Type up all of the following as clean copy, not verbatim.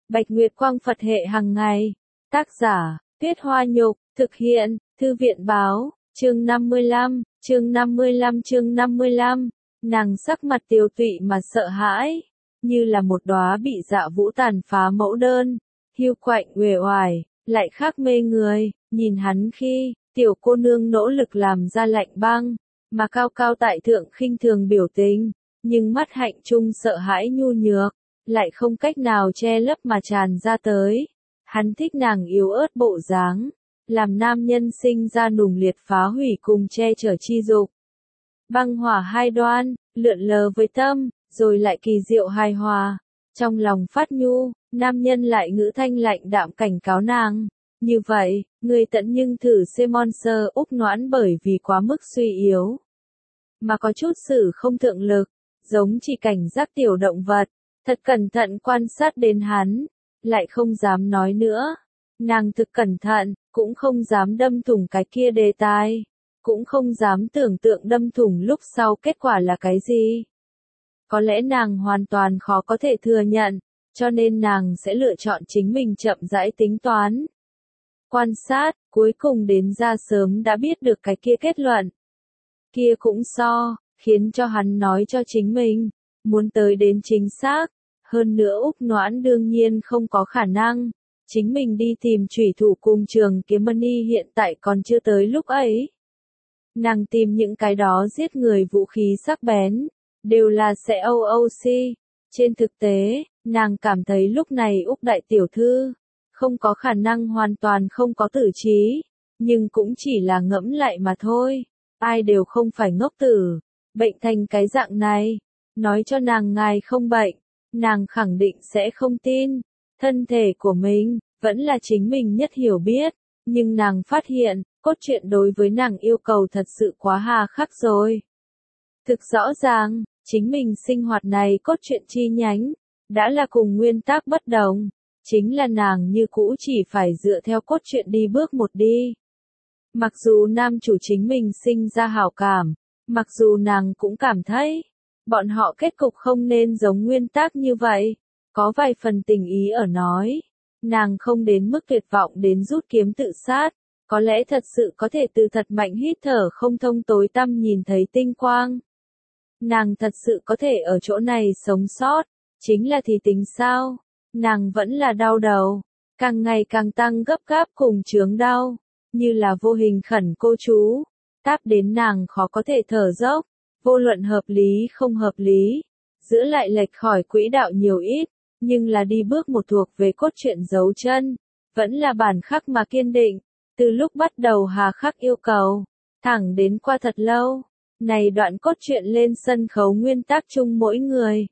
Bạch Nguyệt Quang Phật hệ hàng ngày. Tác giả, Tuyết Hoa Nhục, thực hiện, Thư viện Báo, chương 55, chương 55. Nàng sắc mặt tiều tụy mà sợ hãi, như là một đóa bị dạ vũ tàn phá mẫu đơn, hiu quạnh uể oải, lại khác mê người, nhìn hắn khi, tiểu cô nương nỗ lực làm ra lạnh băng, mà cao cao tại thượng khinh thường biểu tình, nhưng mắt hạnh trung sợ hãi nhu nhược, lại không cách nào che lấp mà tràn ra tới. Hắn thích nàng yếu ớt bộ dáng, làm nam nhân sinh ra nùng liệt phá hủy cùng che chở chi dục. Băng hỏa hai đoan, lượn lờ với tâm, rồi lại kỳ diệu hài hòa. Trong lòng phát nhu, nam nhân lại ngữ thanh lạnh đạm cảnh cáo nàng. Như vậy, người tận nhưng thử xem monster úc noãn bởi vì quá mức suy yếu. Mà có chút sự không thượng lực, giống chỉ cảnh giác tiểu động vật, thật cẩn thận quan sát đến hắn, lại không dám nói nữa. Nàng thực cẩn thận, cũng không dám đâm thủng cái kia đề tài, cũng không dám tưởng tượng đâm thủng lúc sau kết quả là cái gì. Có lẽ nàng hoàn toàn khó có thể thừa nhận, cho nên nàng sẽ lựa chọn chính mình chậm rãi tính toán. Quan sát, cuối cùng đến ra sớm đã biết được cái kia kết luận. Kia cũng khiến cho hắn nói cho chính mình, muốn tới đến chính xác. Hơn nữa Úc Noãn đương nhiên không có khả năng, chính mình đi tìm chủy thủ cùng Trường Kiếm Mani hiện tại còn chưa tới lúc ấy. Nàng tìm những cái đó giết người vũ khí sắc bén, đều là sẽ OOC. Trên thực tế, nàng cảm thấy lúc này Úc đại tiểu thư, không có khả năng hoàn toàn không có tử trí, nhưng cũng chỉ là ngẫm lại mà thôi, ai đều không phải ngốc tử, bệnh thành cái dạng này, nói cho nàng ngài không bệnh. Nàng khẳng định sẽ không tin, thân thể của mình, vẫn là chính mình nhất hiểu biết, nhưng nàng phát hiện, cốt truyện đối với nàng yêu cầu thật sự quá hà khắc rồi. Thực rõ ràng, chính mình sinh hoạt này cốt truyện chi nhánh, đã là cùng nguyên tắc bất đồng, chính là nàng như cũ chỉ phải dựa theo cốt truyện đi bước một đi. Mặc dù nam chủ chính mình sinh ra hảo cảm, mặc dù nàng cũng cảm thấy, bọn họ kết cục không nên giống nguyên tắc như vậy, có vài phần tình ý ở nói. Nàng không đến mức tuyệt vọng đến rút kiếm tự sát, có lẽ thật sự có thể từ thật mạnh hít thở không thông tối tăm nhìn thấy tinh quang. Nàng thật sự có thể ở chỗ này sống sót, chính là thì tính sao? Nàng vẫn là đau đầu, càng ngày càng tăng gấp gáp cùng chướng đau, như là vô hình khẩn cô chú, táp đến nàng khó có thể thở dốc. Vô luận hợp lý không hợp lý, giữa lại lệch khỏi quỹ đạo nhiều ít, nhưng là đi bước một thuộc về cốt truyện dấu chân, vẫn là bản khắc mà kiên định, từ lúc bắt đầu hà khắc yêu cầu, thẳng đến qua thật lâu, này đoạn cốt truyện lên sân khấu nguyên tắc chung mỗi người,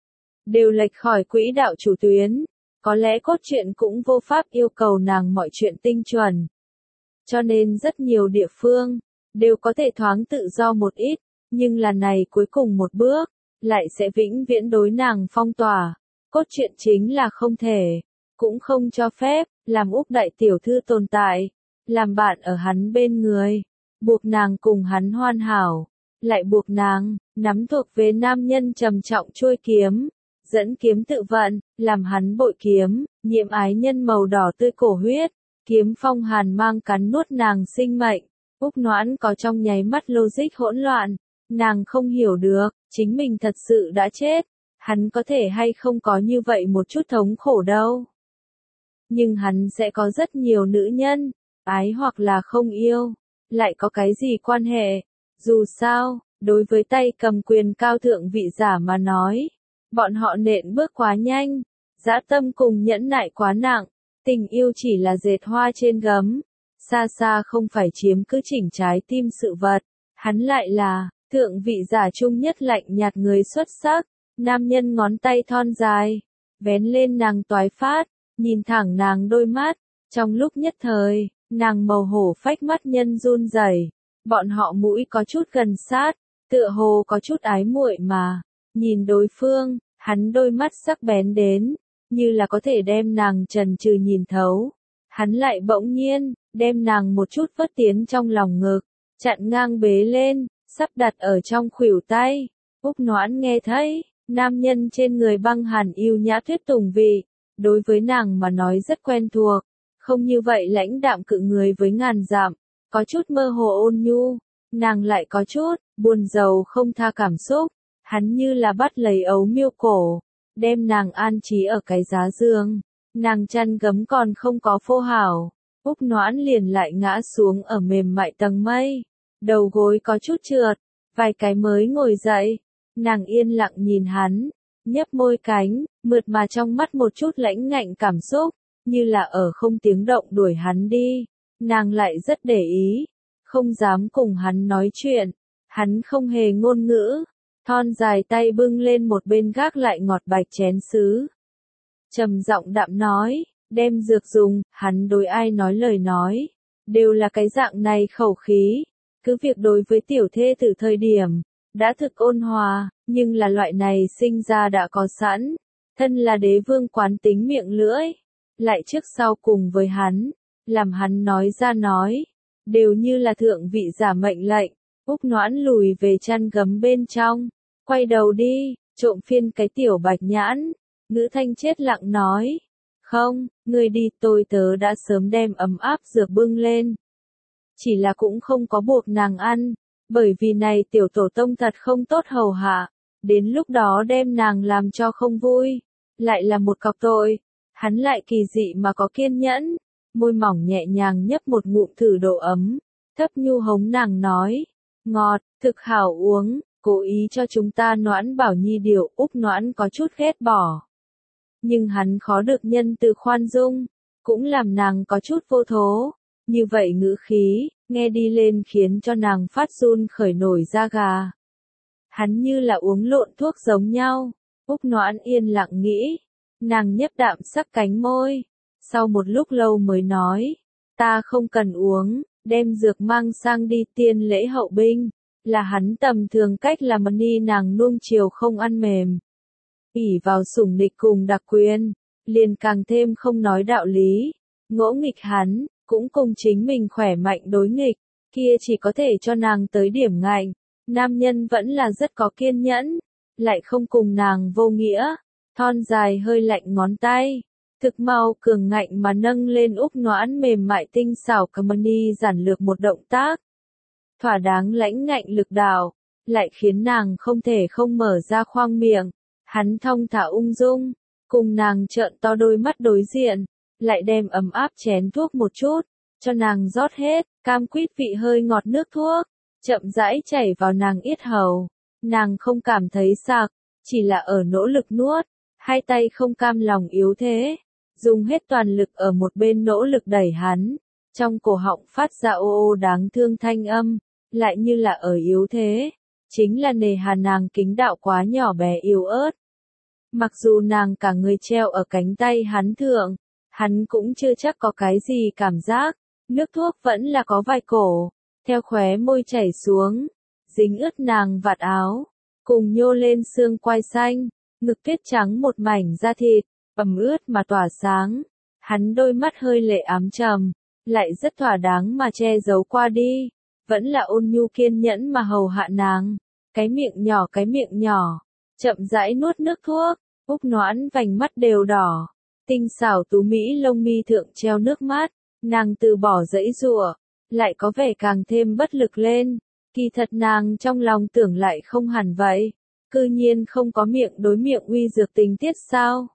đều lệch khỏi quỹ đạo chủ tuyến, có lẽ cốt truyện cũng vô pháp yêu cầu nàng mọi chuyện tinh chuẩn. Cho nên rất nhiều địa phương, đều có thể thoáng tự do một ít. Nhưng là này cuối cùng một bước, lại sẽ vĩnh viễn đối nàng phong tỏa. Cốt truyện chính là không thể, cũng không cho phép, làm Úc đại tiểu thư tồn tại, làm bạn ở hắn bên người, buộc nàng cùng hắn hoàn hảo, lại buộc nàng, nắm thuộc về nam nhân trầm trọng chuôi kiếm, dẫn kiếm tự vận, làm hắn bội kiếm, nhiễm ái nhân màu đỏ tươi cổ huyết, kiếm phong hàn mang cắn nuốt nàng sinh mệnh. Úc Noãn có trong nháy mắt logic hỗn loạn. Nàng không hiểu được, chính mình thật sự đã chết, hắn có thể hay không có như vậy một chút thống khổ đâu. Nhưng hắn sẽ có rất nhiều nữ nhân, ái hoặc là không yêu, lại có cái gì quan hệ, dù sao, đối với tay cầm quyền cao thượng vị giả mà nói, bọn họ nện bước quá nhanh, dã tâm cùng nhẫn nại quá nặng, tình yêu chỉ là dệt hoa trên gấm, xa xa không phải chiếm cứ chỉnh trái tim sự vật, hắn lại là thượng vị giả trung nhất lạnh nhạt người xuất sắc, nam nhân ngón tay thon dài, vén lên nàng toái phát, nhìn thẳng nàng đôi mắt, trong lúc nhất thời, nàng màu hổ phách mắt nhân run rẩy, bọn họ mũi có chút gần sát, tựa hồ có chút ái muội mà, nhìn đối phương, hắn đôi mắt sắc bén đến, như là có thể đem nàng trần trừ nhìn thấu, hắn lại bỗng nhiên, đem nàng một chút vớt tiến trong lòng ngực, chặn ngang bế lên. Sắp đặt ở trong khuỷu tay, Úc Noãn nghe thấy, nam nhân trên người băng hàn yêu nhã thuyết tùng vị, đối với nàng mà nói rất quen thuộc, không như vậy lãnh đạm cự người với ngàn dặm, có chút mơ hồ ôn nhu, nàng lại có chút buồn rầu không tha cảm xúc, hắn như là bắt lấy ấu miêu cổ, đem nàng an trí ở cái giá giường, nàng chăn gấm còn không có phô hảo, Úc Noãn liền lại ngã xuống ở mềm mại tầng mây, đầu gối có chút trượt, vài cái mới ngồi dậy, nàng yên lặng nhìn hắn, nhấp môi cánh, mượt mà trong mắt một chút lãnh ngạnh cảm xúc, như là ở không tiếng động đuổi hắn đi, nàng lại rất để ý, không dám cùng hắn nói chuyện, hắn không hề ngôn ngữ, thon dài tay bưng lên một bên gác lại ngọt bạch chén sứ. Trầm giọng đạm nói, đem dược dùng, hắn đối ai nói lời nói, đều là cái dạng này khẩu khí, cứ việc đối với tiểu thê từ thời điểm, đã thực ôn hòa, nhưng là loại này sinh ra đã có sẵn, thân là đế vương quán tính miệng lưỡi, lại trước sau cùng với hắn, làm hắn nói ra nói, đều như là thượng vị giả mệnh lệnh, Úc Noãn lùi về chăn gấm bên trong, quay đầu đi, trộm phiên cái tiểu bạch nhãn, ngữ thanh chết lặng nói, không, ngươi đi tôi tớ đã sớm đem ấm áp dược bưng lên. Chỉ là cũng không có buộc nàng ăn, bởi vì này tiểu tổ tông thật không tốt hầu hạ, đến lúc đó đem nàng làm cho không vui, lại là một cọc tội, hắn lại kỳ dị mà có kiên nhẫn, môi mỏng nhẹ nhàng nhấp một ngụm thử độ ấm, thấp nhu hống nàng nói, ngọt, thực hảo uống, cố ý cho chúng ta Noãn Bảo Nhi điều. Úc Noãn có chút ghét bỏ. Nhưng hắn khó được nhân từ khoan dung, cũng làm nàng có chút vô thố, như vậy ngữ khí, nghe đi lên khiến cho nàng phát run khởi nổi da gà. Hắn như là uống lộn thuốc giống nhau, Úc Noãn yên lặng nghĩ, nàng nhấp đạm sắc cánh môi, sau một lúc lâu mới nói, ta không cần uống, đem dược mang sang đi tiên lễ hậu binh, là hắn tầm thường cách làm ni nàng nuông chiều không ăn mềm. ỷ vào sủng nịch cùng đặc quyền, liền càng thêm không nói đạo lý, ngỗ nghịch hắn, cũng cùng chính mình khỏe mạnh đối nghịch, kia chỉ có thể cho nàng tới điểm ngạnh, nam nhân vẫn là rất có kiên nhẫn, lại không cùng nàng vô nghĩa, thon dài hơi lạnh ngón tay, thực mau cường ngạnh mà nâng lên Úc Noãn mềm mại tinh xảo Kamani giản lược một động tác, thỏa đáng lãnh ngạnh lực đạo, lại khiến nàng không thể không mở ra khoang miệng. Hắn thong thả ung dung, cùng nàng trợn to đôi mắt đối diện, lại đem ấm áp chén thuốc một chút, cho nàng rót hết, cam quýt vị hơi ngọt nước thuốc, chậm rãi chảy vào nàng yết hầu. Nàng không cảm thấy sặc, chỉ là ở nỗ lực nuốt, hai tay không cam lòng yếu thế, dùng hết toàn lực ở một bên nỗ lực đẩy hắn, trong cổ họng phát ra ô ô đáng thương thanh âm, lại như là ở yếu thế. Chính là nề hà nàng kính đạo quá nhỏ bé yếu ớt. Mặc dù nàng cả người treo ở cánh tay hắn thượng, hắn cũng chưa chắc có cái gì cảm giác, nước thuốc vẫn là có vài cổ, theo khóe môi chảy xuống, dính ướt nàng vạt áo, cùng nhô lên xương quai xanh, ngực tuyết trắng một mảnh da thịt, ẩm ướt mà tỏa sáng, hắn đôi mắt hơi lệ ám trầm, lại rất thỏa đáng mà che giấu qua đi, vẫn là ôn nhu kiên nhẫn mà hầu hạ nàng. Cái miệng nhỏ, chậm rãi nuốt nước thuốc, Úc Noãn vành mắt đều đỏ, tinh xảo tú mỹ lông mi thượng treo nước mắt, nàng từ bỏ dãy giụa, lại có vẻ càng thêm bất lực lên, kỳ thật nàng trong lòng tưởng lại không hẳn vậy, cư nhiên không có miệng đối miệng uy dược tình tiết sao?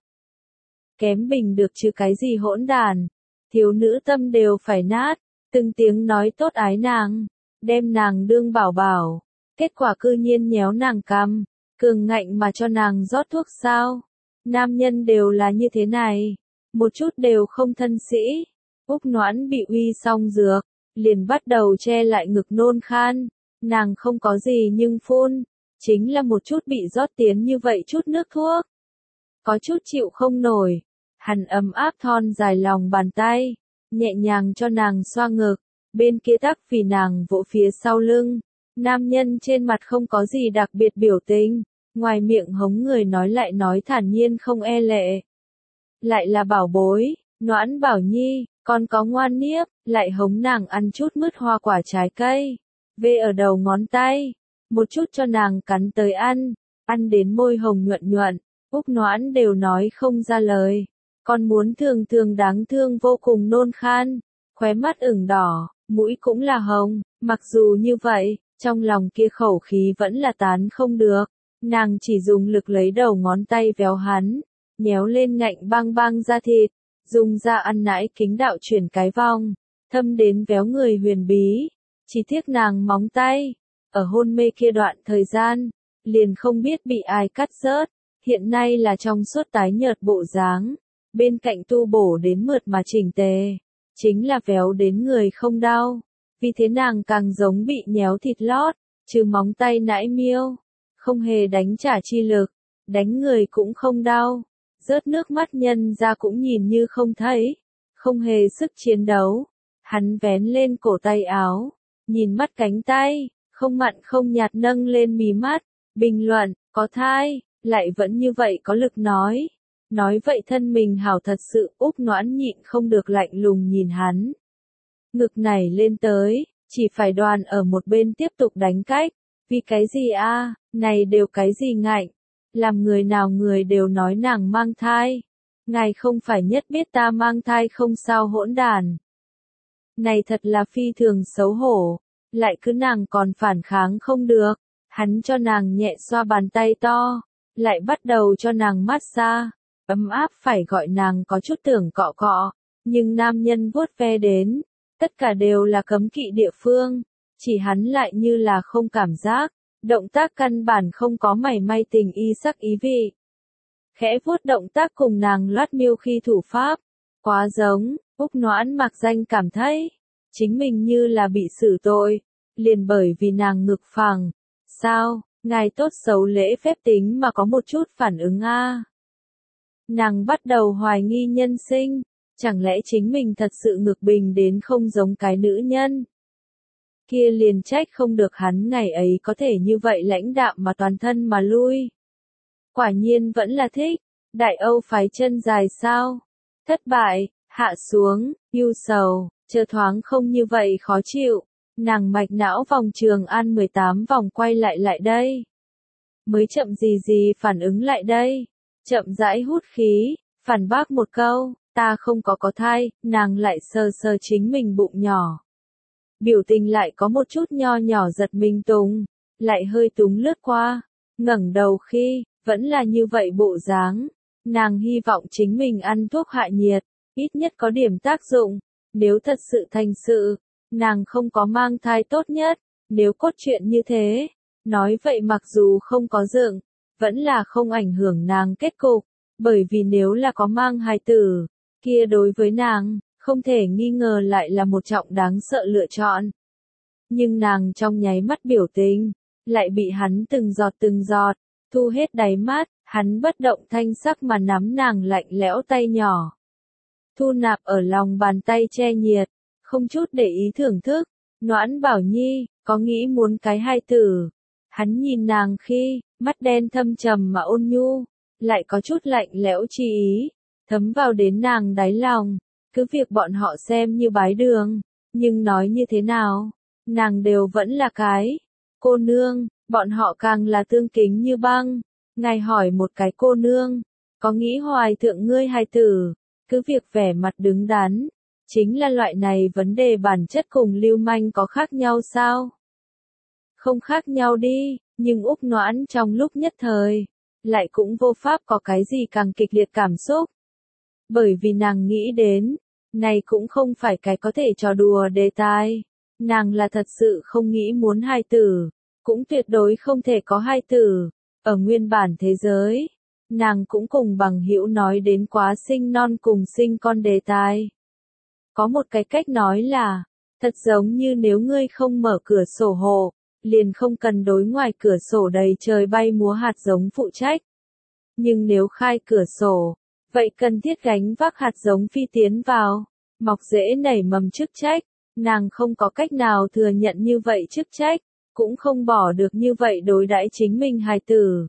Kém bình được chứ cái gì hỗn đàn, thiếu nữ tâm đều phải nát, từng tiếng nói tốt ái nàng, đem nàng đương bảo bảo. Kết quả cư nhiên nhéo nàng cằm, cường ngạnh mà cho nàng rót thuốc sao. Nam nhân đều là như thế này, một chút đều không thân sĩ. Úc Noãn bị uy xong dược, liền bắt đầu che lại ngực nôn khan, nàng không có gì nhưng phun, chính là một chút bị rót tiến như vậy chút nước thuốc. Có chút chịu không nổi, hắn ấm áp thon dài lòng bàn tay, nhẹ nhàng cho nàng xoa ngực, bên kia tắc vì nàng vỗ phía sau lưng. Nam nhân trên mặt không có gì đặc biệt biểu tình, ngoài miệng hống người nói lại nói thản nhiên không e lệ. Lại là bảo bối, Noãn Bảo Nhi, con có ngoan niếp, lại hống nàng ăn chút mứt hoa quả trái cây, về ở đầu ngón tay, một chút cho nàng cắn tới ăn đến môi hồng nhuận nhuận, Úc Noãn đều nói không ra lời. Con muốn thường thường đáng thương vô cùng nôn khan, khóe mắt ửng đỏ, mũi cũng là hồng, mặc dù như vậy, trong lòng kia khẩu khí vẫn là tán không được, nàng chỉ dùng lực lấy đầu ngón tay véo hắn, nhéo lên ngạnh băng băng da thịt, dùng ra ăn nãi kính đạo chuyển cái vòng, thâm đến véo người huyền bí, chỉ tiếc nàng móng tay, ở hôn mê kia đoạn thời gian, liền không biết bị ai cắt rớt, hiện nay là trong suốt tái nhợt bộ dáng, bên cạnh tu bổ đến mượt mà chỉnh tề, chính là véo đến người không đau, vì thế nàng càng giống bị nhéo thịt lót, trừ móng tay nãi miêu, không hề đánh trả chi lực, đánh người cũng không đau, rớt nước mắt nhân ra cũng nhìn như không thấy, không hề sức chiến đấu, hắn vén lên cổ tay áo, nhìn mắt cánh tay, không mặn không nhạt nâng lên mí mắt, bình luận, có thai, lại vẫn như vậy có lực nói vậy thân mình hảo thật sự, Úc Noãn nhịn không được lạnh lùng nhìn hắn. Ngực này lên tới, chỉ phải đoàn ở một bên tiếp tục đánh cách, vì cái gì a, này đều cái gì ngạnh, làm người nào người đều nói nàng mang thai, ngài không phải nhất biết ta mang thai không sao hỗn đàn. Này thật là phi thường xấu hổ, lại cứ nàng còn phản kháng không được, hắn cho nàng nhẹ xoa bàn tay to, lại bắt đầu cho nàng massage, ấm áp phải gọi nàng có chút tưởng cọ cọ, nhưng nam nhân vuốt ve đến, tất cả đều là cấm kỵ địa phương, chỉ hắn lại như là không cảm giác, động tác căn bản không có mảy may tình y sắc ý vị. Khẽ vuốt động tác cùng nàng loát miêu khi thủ pháp, quá giống, Úc Noãn mặc danh cảm thấy, chính mình như là bị xử tội, liền bởi vì nàng ngực phẳng, sao, ngài tốt xấu lễ phép tính mà có một chút phản ứng a. Nàng bắt đầu hoài nghi nhân sinh, chẳng lẽ chính mình thật sự ngực bình đến không giống cái nữ nhân. Kia liền trách không được hắn ngày ấy có thể như vậy lãnh đạm mà toàn thân mà lui. Quả nhiên vẫn là thích, Đại Âu phái chân dài sao? Thất bại, hạ xuống, ưu sầu, chờ thoáng không như vậy khó chịu. Nàng mạch não vòng Trường An 18 vòng quay lại đây. Mới chậm gì phản ứng lại đây. Chậm rãi hút khí, phản bác một câu, ta không có thai, nàng lại sờ sờ chính mình bụng nhỏ. Biểu tình lại có một chút nho nhỏ giật mình túng, lại hơi túng lướt qua, ngẩng đầu khi, vẫn là như vậy bộ dáng. Nàng hy vọng chính mình ăn thuốc hạ nhiệt, ít nhất có điểm tác dụng, nếu thật sự thành sự, nàng không có mang thai tốt nhất, nếu cốt truyện như thế, nói vậy mặc dù không có dựng, vẫn là không ảnh hưởng nàng kết cục, bởi vì nếu là có mang hài tử, kia đối với nàng, không thể nghi ngờ lại là một trọng đáng sợ lựa chọn. Nhưng nàng trong nháy mắt biểu tình, lại bị hắn từng giọt, thu hết đáy mắt, hắn bất động thanh sắc mà nắm nàng lạnh lẽo tay nhỏ. Thu nạp ở lòng bàn tay che nhiệt, không chút để ý thưởng thức, Noãn Bảo Nhi, có nghĩ muốn cái hài tử. Hắn nhìn nàng khi, mắt đen thâm trầm mà ôn nhu, lại có chút lạnh lẽo chi ý, thấm vào đến nàng đáy lòng, cứ việc bọn họ xem như bái đường, nhưng nói như thế nào, nàng đều vẫn là cái cô nương, bọn họ càng là tương kính như băng. Ngài hỏi một cái cô nương, có nghĩ hoài thượng ngươi hài tử, cứ việc vẻ mặt đứng đắn, chính là loại này vấn đề bản chất cùng lưu manh có khác nhau sao? Không khác nhau đi, nhưng Úc Noãn trong lúc nhất thời, lại cũng vô pháp có cái gì càng kịch liệt cảm xúc. Bởi vì nàng nghĩ đến, này cũng không phải cái có thể trò đùa đề tài, nàng là thật sự không nghĩ muốn hài tử, cũng tuyệt đối không thể có hài tử, ở nguyên bản thế giới, nàng cũng cùng bằng hữu nói đến quá sinh non cùng sinh con đề tài. Có một cái cách nói là, thật giống như nếu ngươi không mở cửa sổ hộ, liền không cần đối ngoài cửa sổ đầy trời bay múa hạt giống phụ trách. Nhưng nếu khai cửa sổ, vậy cần thiết gánh vác hạt giống phi tiến vào, mọc rễ nảy mầm chức trách, nàng không có cách nào thừa nhận như vậy chức trách, cũng không bỏ được như vậy đối đãi chính mình hài tử.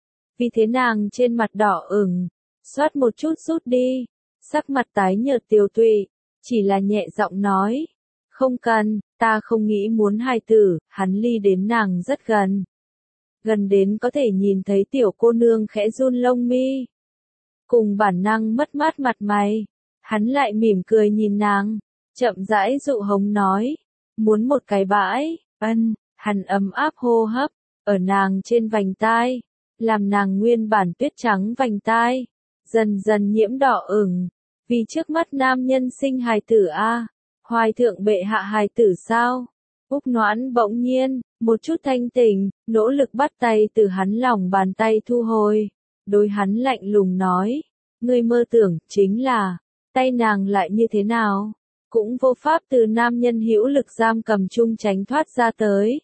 Vì thế nàng trên mặt đỏ ửng, xoát một chút rút đi, sắc mặt tái nhợt tiều tụy, chỉ là nhẹ giọng nói, không cần, ta không nghĩ muốn hài tử, hắn ly đến nàng rất gần. Gần đến có thể nhìn thấy tiểu cô nương khẽ run lông mi. cùng bản năng mất mát mặt mày. Hắn lại mỉm cười nhìn nàng, chậm rãi dụ hống nói, muốn một cái bãi. Hắn ấm áp hô hấp ở nàng trên vành tai, làm nàng nguyên bản tuyết trắng vành tai dần dần nhiễm đỏ ửng, vì trước mắt nam nhân sinh hài tử a, hoài thượng bệ hạ hài tử sao? Úc Noãn bỗng nhiên, một chút thanh tỉnh, nỗ lực bắt tay từ hắn lòng bàn tay thu hồi, đối hắn lạnh lùng nói, ngươi mơ tưởng chính là, tay nàng lại như thế nào, cũng vô pháp từ nam nhân hữu lực giam cầm chung tránh thoát ra tới.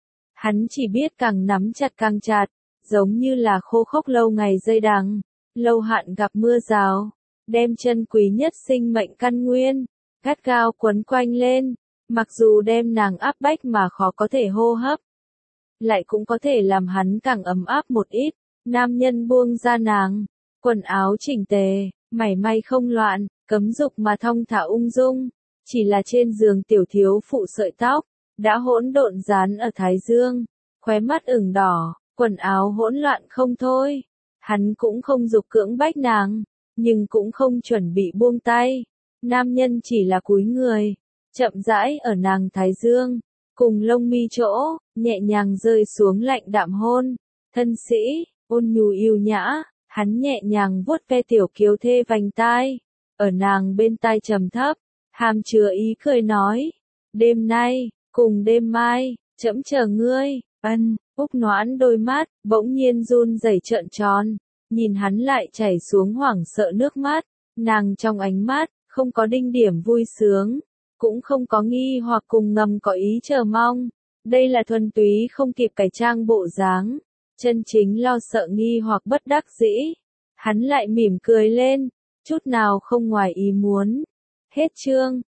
Hắn chỉ biết càng nắm chặt càng chặt, giống như là khô khốc lâu ngày dây đằng, lâu hạn gặp mưa rào, đem chân quý nhất sinh mệnh căn nguyên, gắt gao quấn quanh lên, mặc dù đem nàng áp bách mà khó có thể hô hấp, lại cũng có thể làm hắn càng ấm áp một ít. Nam nhân buông ra nàng, quần áo chỉnh tề, mảy may không loạn, cấm dục mà thong thả ung dung, chỉ là trên giường tiểu thiếu phụ sợi tóc đã hỗn độn dán ở thái dương, khóe mắt ửng đỏ, quần áo hỗn loạn không thôi. Hắn cũng không dục cưỡng bách nàng, nhưng cũng không chuẩn bị buông tay. Nam nhân chỉ là cúi người, chậm rãi ở nàng thái dương, cùng lông mi chỗ, nhẹ nhàng rơi xuống lạnh đạm hôn. Thân sĩ, ôn nhu yêu nhã, hắn nhẹ nhàng vuốt ve tiểu kiều thê vành tai, ở nàng bên tai trầm thấp, hàm chứa ý cười nói, đêm nay, cùng đêm mai, trẫm chờ ngươi. Úc Noãn đôi mắt bỗng nhiên run rẩy trợn tròn, nhìn hắn lại chảy xuống hoảng sợ nước mắt, nàng trong ánh mắt không có đinh điểm vui sướng, cũng không có nghi hoặc cùng ngầm có ý chờ mong, đây là thuần túy không kịp cải trang bộ dáng, chân chính lo sợ nghi hoặc bất đắc dĩ. Hắn lại mỉm cười lên, chút nào không ngoài ý muốn. Hết chương.